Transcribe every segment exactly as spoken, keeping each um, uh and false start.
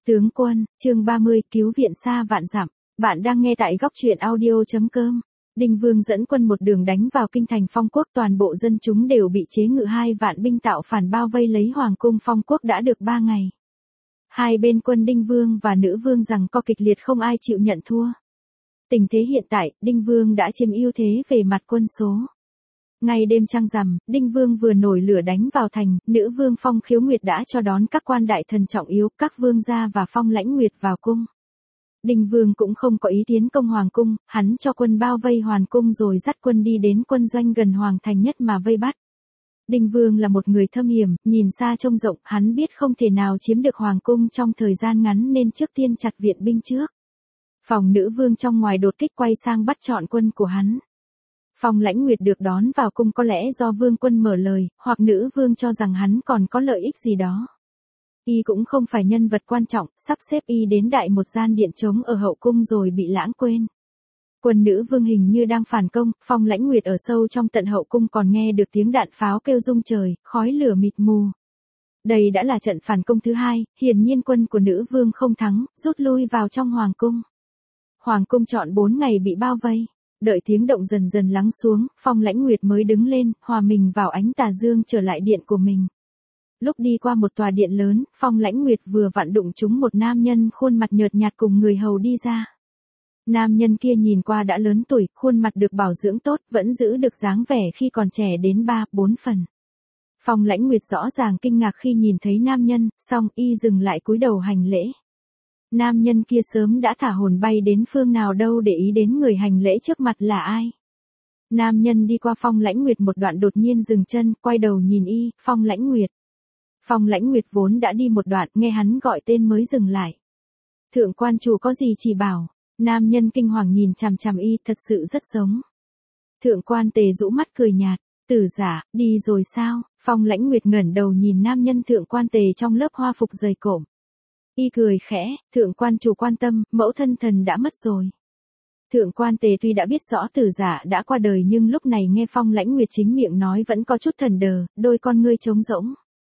Tướng quân, chương ba mươi, cứu viện xa vạn dặm. Bạn đang nghe tại góc truyện audio.com. Đinh Vương dẫn quân một đường đánh vào kinh thành Phong Quốc, toàn bộ dân chúng đều bị chế ngự, hai vạn binh tạo phản bao vây lấy hoàng cung Phong Quốc đã được ba ngày. Hai bên quân Đinh Vương và Nữ Vương giằng co kịch liệt, không ai chịu nhận thua. Tình thế hiện tại, Đinh Vương đã chiếm ưu thế về mặt quân số. Ngay đêm trăng rằm, Đinh Vương vừa nổi lửa đánh vào thành, Nữ Vương Phong Khiếu Nguyệt đã cho đón các quan đại thần trọng yếu, các vương gia và Phong Lãnh Nguyệt vào cung. Đinh Vương cũng không có ý tiến công hoàng cung, hắn cho quân bao vây hoàn cung rồi dắt quân đi đến quân doanh gần hoàng thành nhất mà vây bắt. Đinh Vương là một người thâm hiểm, nhìn xa trông rộng, hắn biết không thể nào chiếm được hoàng cung trong thời gian ngắn nên trước tiên chặt viện binh trước. Phòng Nữ Vương trong ngoài đột kích quay sang bắt trọn quân của hắn. Phong Lãnh Nguyệt được đón vào cung có lẽ do vương quân mở lời, hoặc Nữ Vương cho rằng hắn còn có lợi ích gì đó. Y cũng không phải nhân vật quan trọng, sắp xếp y đến đại một gian điện trống ở hậu cung rồi bị lãng quên. Quân Nữ Vương hình như đang phản công, Phong Lãnh Nguyệt ở sâu trong tận hậu cung còn nghe được tiếng đạn pháo kêu rung trời, khói lửa mịt mù. Đây đã là trận phản công thứ hai, hiển nhiên quân của Nữ Vương không thắng, rút lui vào trong hoàng cung. Hoàng cung trọn bốn ngày bị bao vây. Đợi tiếng động dần dần lắng xuống, Phong Lãnh Nguyệt mới đứng lên, hòa mình vào ánh tà dương trở lại điện của mình. Lúc đi qua một tòa điện lớn, Phong Lãnh Nguyệt vừa vặn đụng trúng một nam nhân khuôn mặt nhợt nhạt cùng người hầu đi ra. Nam nhân kia nhìn qua đã lớn tuổi, khuôn mặt được bảo dưỡng tốt, vẫn giữ được dáng vẻ khi còn trẻ đến ba, bốn phần. Phong Lãnh Nguyệt rõ ràng kinh ngạc khi nhìn thấy nam nhân, xong y dừng lại cúi đầu hành lễ. Nam nhân kia sớm đã thả hồn bay đến phương nào đâu để ý đến người hành lễ trước mặt là ai. Nam nhân đi qua Phong Lãnh Nguyệt một đoạn đột nhiên dừng chân, quay đầu nhìn y, Phong Lãnh Nguyệt. Phong Lãnh Nguyệt vốn đã đi một đoạn, nghe hắn gọi tên mới dừng lại. Thượng quan chủ có gì chỉ bảo. Nam nhân kinh hoàng nhìn chằm chằm y, thật sự rất giống. Thượng quan Tề rũ mắt cười nhạt, Tử Giả, đi rồi sao? Phong Lãnh Nguyệt ngẩng đầu nhìn nam nhân Thượng quan Tề trong lớp hoa phục dày cộm. Y cười khẽ, thượng quan chủ quan tâm, mẫu thân thần đã mất rồi. Thượng quan Tề tuy đã biết rõ Tử Giả đã qua đời nhưng lúc này nghe Phong Lãnh Nguyệt chính miệng nói vẫn có chút thần đờ, đôi con ngươi trống rỗng.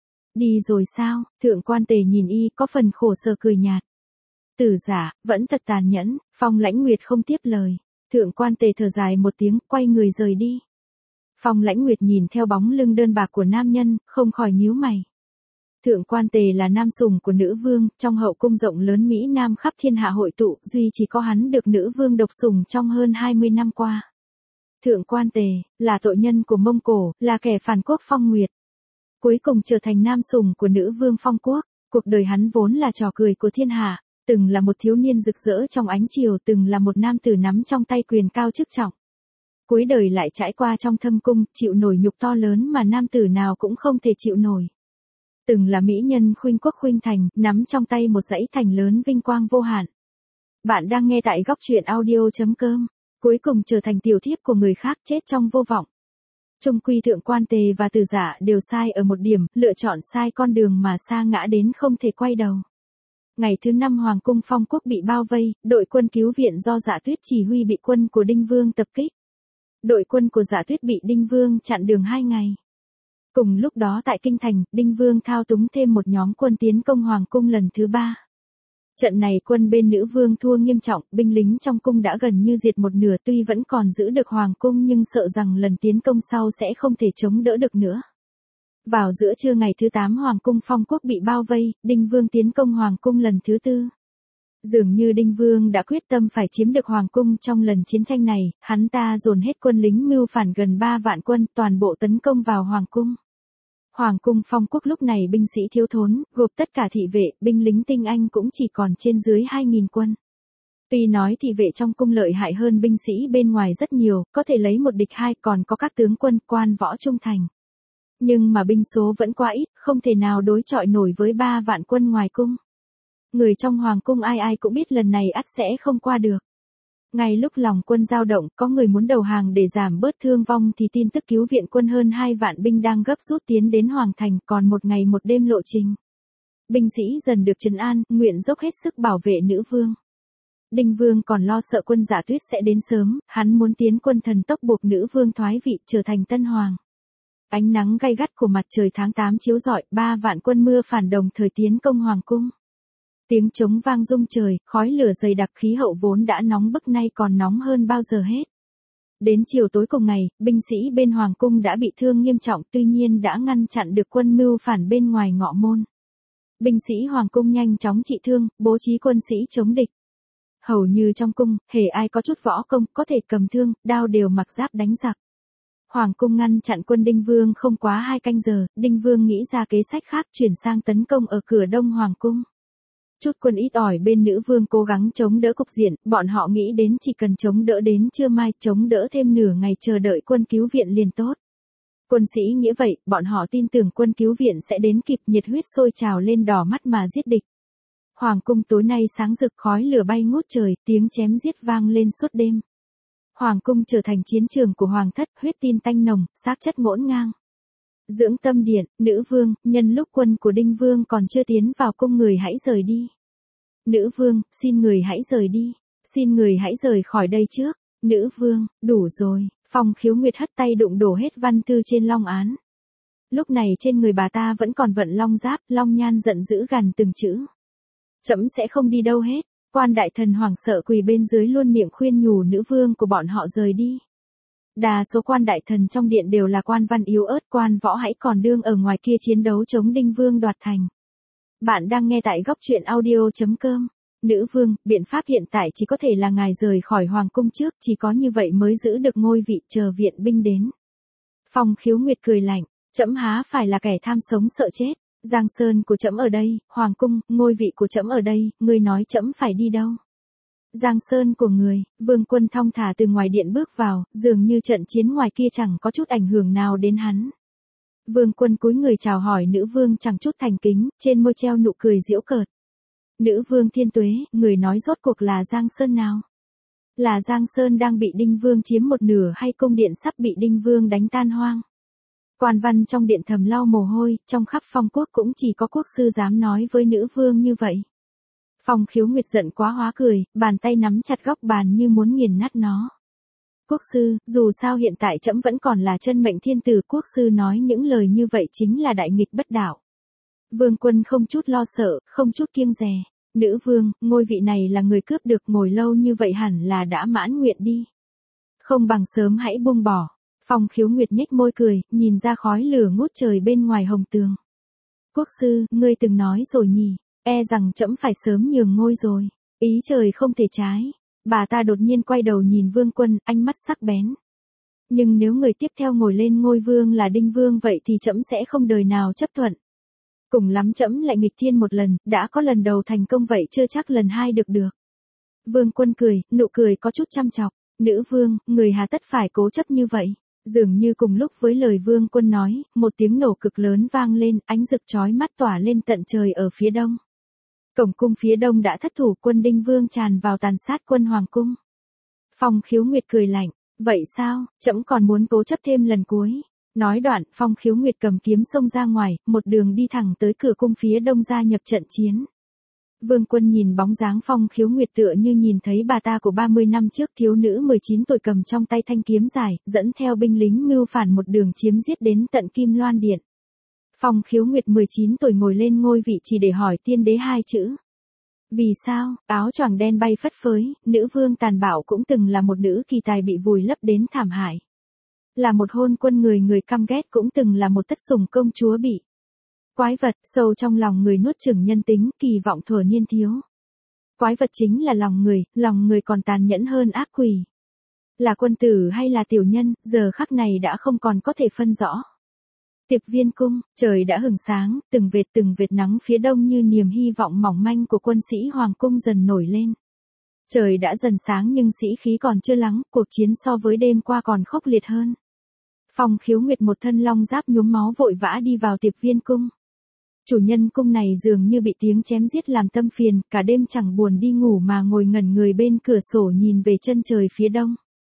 Đi rồi sao? Thượng quan Tề nhìn y có phần khổ sở cười nhạt. Tử Giả, vẫn thật tàn nhẫn. Phong Lãnh Nguyệt không tiếp lời. Thượng quan Tề thở dài một tiếng, quay người rời đi. Phong Lãnh Nguyệt nhìn theo bóng lưng đơn bạc của nam nhân, không khỏi nhíu mày. Thượng quan Tề là nam sủng của Nữ Vương, trong hậu cung rộng lớn Mỹ Nam khắp thiên hạ hội tụ, duy chỉ có hắn được Nữ Vương độc sủng trong hơn hai mươi năm qua. Thượng quan Tề, là tội nhân của Mông Cổ, là kẻ phản quốc Phong Nguyệt. Cuối cùng trở thành nam sủng của Nữ Vương Phong Quốc, cuộc đời hắn vốn là trò cười của thiên hạ, từng là một thiếu niên rực rỡ trong ánh chiều, từng là một nam tử nắm trong tay quyền cao chức trọng. Cuối đời lại trải qua trong thâm cung, chịu nổi nhục to lớn mà nam tử nào cũng không thể chịu nổi. Từng là mỹ nhân khuynh quốc khuynh thành, nắm trong tay một dãy thành lớn vinh quang vô hạn. Bạn đang nghe tại góc truyện audio.com. Cuối cùng trở thành tiểu thiếp của người khác, chết trong vô vọng. Chung quy Thượng quan Tề và Tử Giả đều sai ở một điểm, lựa chọn sai con đường mà sa ngã đến không thể quay đầu. Ngày thứ năm hoàng cung Phong Quốc bị bao vây, đội quân cứu viện do Dạ Tuyết chỉ huy bị quân của Đinh Vương tập kích. Đội quân của Dạ Tuyết bị Đinh Vương chặn đường hai ngày. Cùng lúc đó tại Kinh Thành, Đinh Vương thao túng thêm một nhóm quân tiến công hoàng cung lần thứ ba. Trận này quân bên Nữ Vương thua nghiêm trọng, binh lính trong cung đã gần như diệt một nửa, tuy vẫn còn giữ được hoàng cung nhưng sợ rằng lần tiến công sau sẽ không thể chống đỡ được nữa. Vào giữa trưa ngày thứ tám hoàng cung Phong Quốc bị bao vây, Đinh Vương tiến công hoàng cung lần thứ tư. Dường như Đinh Vương đã quyết tâm phải chiếm được hoàng cung trong lần chiến tranh này, hắn ta dồn hết quân lính mưu phản gần ba vạn quân, toàn bộ tấn công vào hoàng cung. Hoàng cung Phong Quốc lúc này binh sĩ thiếu thốn, gộp tất cả thị vệ, binh lính tinh anh cũng chỉ còn trên dưới hai nghìn quân. Tuy nói thị vệ trong cung lợi hại hơn binh sĩ bên ngoài rất nhiều, có thể lấy một địch hai, còn có các tướng quân, quan võ trung thành. Nhưng mà binh số vẫn quá ít, không thể nào đối chọi nổi với ba vạn quân ngoài cung. Người trong hoàng cung ai ai cũng biết lần này ắt sẽ không qua được. Ngay lúc lòng quân dao động, có người muốn đầu hàng để giảm bớt thương vong thì tin tức cứu viện quân hơn hai vạn binh đang gấp rút tiến đến hoàng thành, còn một ngày một đêm lộ trình. Binh sĩ dần được trấn an, nguyện dốc hết sức bảo vệ Nữ Vương. Đinh Vương còn lo sợ quân Dạ Tuyết sẽ đến sớm, hắn muốn tiến quân thần tốc buộc Nữ Vương thoái vị trở thành tân hoàng. Ánh nắng gay gắt của mặt trời tháng tám chiếu rọi, ba vạn quân mưa phản đồng thời tiến công hoàng cung. Tiếng trống vang rung trời, khói lửa dày đặc, khí hậu vốn đã nóng bức nay còn nóng hơn bao giờ hết. Đến chiều tối cùng ngày, binh sĩ bên Hoàng cung đã bị thương nghiêm trọng, tuy nhiên đã ngăn chặn được quân mưu phản bên ngoài ngọ môn. Binh sĩ Hoàng cung nhanh chóng trị thương, bố trí quân sĩ chống địch. Hầu như trong cung, hễ ai có chút võ công, có thể cầm thương, đao đều mặc giáp đánh giặc. Hoàng cung ngăn chặn quân Đinh Vương không quá hai canh giờ, Đinh Vương nghĩ ra kế sách khác, chuyển sang tấn công ở cửa đông Hoàng cung. Chút quân ít ỏi bên nữ vương cố gắng chống đỡ cục diện, bọn họ nghĩ đến chỉ cần chống đỡ đến trưa mai, chống đỡ thêm nửa ngày chờ đợi quân cứu viện liền tốt. Quân sĩ nghĩa vậy, bọn họ tin tưởng quân cứu viện sẽ đến kịp, nhiệt huyết sôi trào lên đỏ mắt mà giết địch. Hoàng cung tối nay sáng rực, khói lửa bay ngút trời, tiếng chém giết vang lên suốt đêm. Hoàng cung trở thành chiến trường của hoàng thất, huyết tin tanh nồng, xác chất ngổn ngang. Dưỡng tâm điện, nữ vương, nhân lúc quân của Đinh Vương còn chưa tiến vào cung, người hãy rời đi. Nữ vương, xin người hãy rời đi, xin người hãy rời khỏi đây trước. Nữ vương, đủ rồi. Phong Khiếu Nguyệt hất tay đụng đổ hết văn thư trên long án. Lúc này trên người bà ta vẫn còn vận long giáp, long nhan giận dữ gằn từng chữ. Trẫm sẽ không đi đâu hết. Quan đại thần hoảng sợ quỳ bên dưới luôn miệng khuyên nhủ nữ vương của bọn họ rời đi. Đa số quan đại thần trong điện đều là quan văn yếu ớt, quan võ hãy còn đương ở ngoài kia chiến đấu chống Đinh Vương đoạt thành. Bạn đang nghe tại góc truyện audio chấm com. Nữ vương, biện pháp hiện tại chỉ có thể là ngài rời khỏi hoàng cung trước, chỉ có như vậy mới giữ được ngôi vị, chờ viện binh đến. Phong Khiếu Nguyệt cười lạnh, trẫm há phải là kẻ tham sống sợ chết. Giang sơn của trẫm ở đây, hoàng cung, ngôi vị của trẫm ở đây, ngươi nói trẫm phải đi đâu? Giang sơn của người, Vương Quân thong thả từ ngoài điện bước vào, dường như trận chiến ngoài kia chẳng có chút ảnh hưởng nào đến hắn. Vương Quân cúi người chào hỏi nữ vương chẳng chút thành kính, trên môi treo nụ cười giễu cợt. Nữ vương thiên tuế, người nói rốt cuộc là Giang Sơn nào? Là Giang Sơn đang bị Đinh Vương chiếm một nửa hay cung điện sắp bị Đinh Vương đánh tan hoang? Quan văn trong điện thầm lau mồ hôi, trong khắp Phong quốc cũng chỉ có quốc sư dám nói với nữ vương như vậy. Phong Khiếu Nguyệt giận quá hóa cười, bàn tay nắm chặt góc bàn như muốn nghiền nát nó. Quốc sư, dù sao hiện tại trẫm vẫn còn là chân mệnh thiên tử, quốc sư nói những lời như vậy chính là đại nghịch bất đạo. Vương Quân không chút lo sợ, không chút kiêng dè. Nữ vương, ngôi vị này là người cướp được, ngồi lâu như vậy hẳn là đã mãn nguyện đi. Không bằng sớm hãy buông bỏ. Phong Khiếu Nguyệt nhếch môi cười, nhìn ra khói lửa ngút trời bên ngoài hồng tường. Quốc sư, ngươi từng nói rồi nhỉ, e rằng trẫm phải sớm nhường ngôi rồi. Ý trời không thể trái. Bà ta đột nhiên quay đầu nhìn Vương Quân, ánh mắt sắc bén. Nhưng nếu người tiếp theo ngồi lên ngôi vương là Đinh Vương vậy thì trẫm sẽ không đời nào chấp thuận. Cùng lắm trẫm lại nghịch thiên một lần, đã có lần đầu thành công vậy chưa chắc lần hai được được. Vương Quân cười, nụ cười có chút chăm chọc. Nữ vương, người hà tất phải cố chấp như vậy. Dường như cùng lúc với lời Vương Quân nói, một tiếng nổ cực lớn vang lên, ánh rực chói mắt tỏa lên tận trời ở phía đông. Cổng cung phía đông đã thất thủ, quân Đinh Vương tràn vào tàn sát quân hoàng cung. Phong Khiếu Nguyệt cười lạnh, vậy sao, trẫm còn muốn cố chấp thêm lần cuối. Nói đoạn, Phong Khiếu Nguyệt cầm kiếm xông ra ngoài, một đường đi thẳng tới cửa cung phía đông gia nhập trận chiến. Vương Quân nhìn bóng dáng Phong Khiếu Nguyệt tựa như nhìn thấy bà ta của ba mươi năm trước, thiếu nữ mười chín tuổi cầm trong tay thanh kiếm dài, dẫn theo binh lính mưu phản một đường chiếm giết đến tận Kim Loan Điện. Phong Khiếu Nguyệt mười chín tuổi ngồi lên ngôi vị chỉ để hỏi tiên đế hai chữ. Vì sao, áo choàng đen bay phất phới, nữ vương tàn bạo cũng từng là một nữ kỳ tài bị vùi lấp đến thảm hại. Là một hôn quân người người căm ghét cũng từng là một tất sủng công chúa bị. Quái vật, sâu trong lòng người nuốt chửng nhân tính, kỳ vọng thuở niên thiếu. Quái vật chính là lòng người, lòng người còn tàn nhẫn hơn ác quỷ. Là quân tử hay là tiểu nhân, giờ khắc này đã không còn có thể phân rõ. Tiệp Viên cung, trời đã hừng sáng, từng vệt từng vệt nắng phía đông như niềm hy vọng mỏng manh của quân sĩ hoàng cung dần nổi lên. Trời đã dần sáng nhưng sĩ khí còn chưa lắng, cuộc chiến so với đêm qua còn khốc liệt hơn. Phong Khiếu Nguyệt một thân long giáp nhuốm máu vội vã đi vào Tiệp Viên cung. Chủ nhân cung này dường như bị tiếng chém giết làm tâm phiền, cả đêm chẳng buồn đi ngủ mà ngồi ngẩn người bên cửa sổ nhìn về chân trời phía đông.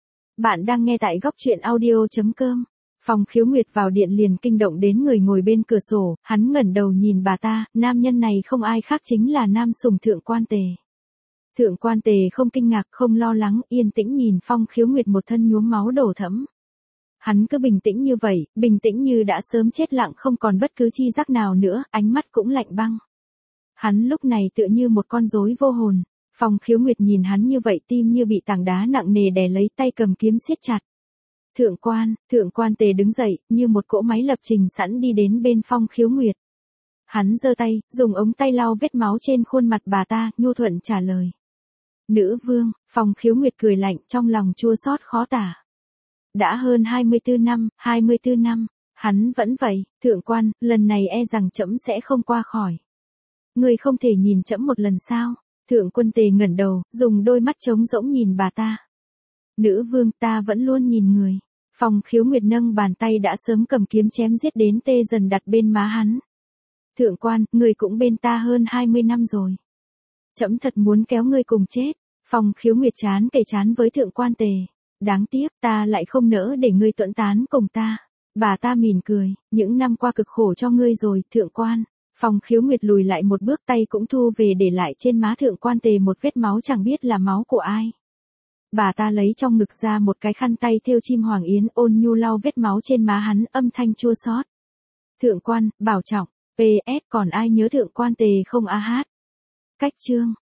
Bạn đang nghe tại góc truyện audio chấm com. Phong Khiếu Nguyệt vào điện liền kinh động đến người ngồi bên cửa sổ, hắn ngẩng đầu nhìn bà ta, nam nhân này không ai khác chính là nam sùng Thượng Quan Tề. Thượng Quan Tề không kinh ngạc, không lo lắng, yên tĩnh nhìn Phong Khiếu Nguyệt một thân nhuốm máu đổ thẫm. Hắn cứ bình tĩnh như vậy, bình tĩnh như đã sớm chết lặng không còn bất cứ chi giác nào nữa, ánh mắt cũng lạnh băng. Hắn lúc này tựa như một con rối vô hồn. Phong Khiếu Nguyệt nhìn hắn như vậy tim như bị tảng đá nặng nề đè lấy, tay cầm kiếm siết chặt. Thượng quan, thượng quan Tề đứng dậy, như một cỗ máy lập trình sẵn đi đến bên Phong Khiếu Nguyệt. Hắn giơ tay, dùng ống tay lau vết máu trên khuôn mặt bà ta, nhu thuận trả lời. Nữ vương, Phong Khiếu Nguyệt cười lạnh, trong lòng chua xót khó tả. Đã hơn hai mươi tư năm, hai mươi tư năm, hắn vẫn vậy, thượng quan, lần này e rằng trẫm sẽ không qua khỏi. Ngươi không thể nhìn trẫm một lần sao? Thượng quân Tề ngẩng đầu, dùng đôi mắt trống rỗng nhìn bà ta. Nữ vương, ta vẫn luôn nhìn người. Phong Khiếu Nguyệt nâng bàn tay đã sớm cầm kiếm chém giết đến tê dần đặt bên má hắn. Thượng quan, người cũng bên ta hơn hai mươi năm rồi. Trẫm thật muốn kéo ngươi cùng chết. Phong Khiếu Nguyệt chán kề chán với thượng quan Tề. Đáng tiếc, ta lại không nỡ để ngươi tuẫn tán cùng ta. Bà ta mỉm cười, những năm qua cực khổ cho ngươi rồi, thượng quan. Phong Khiếu Nguyệt lùi lại một bước, tay cũng thu về, để lại trên má thượng quan Tề một vết máu chẳng biết là máu của ai. Bà ta lấy trong ngực ra một cái khăn tay thêu chim hoàng yến, ôn nhu lau vết máu trên má hắn, âm thanh chua xót. Thượng quan, bảo trọng, pê ét còn ai nhớ thượng quan Tề không a hát. Cách chương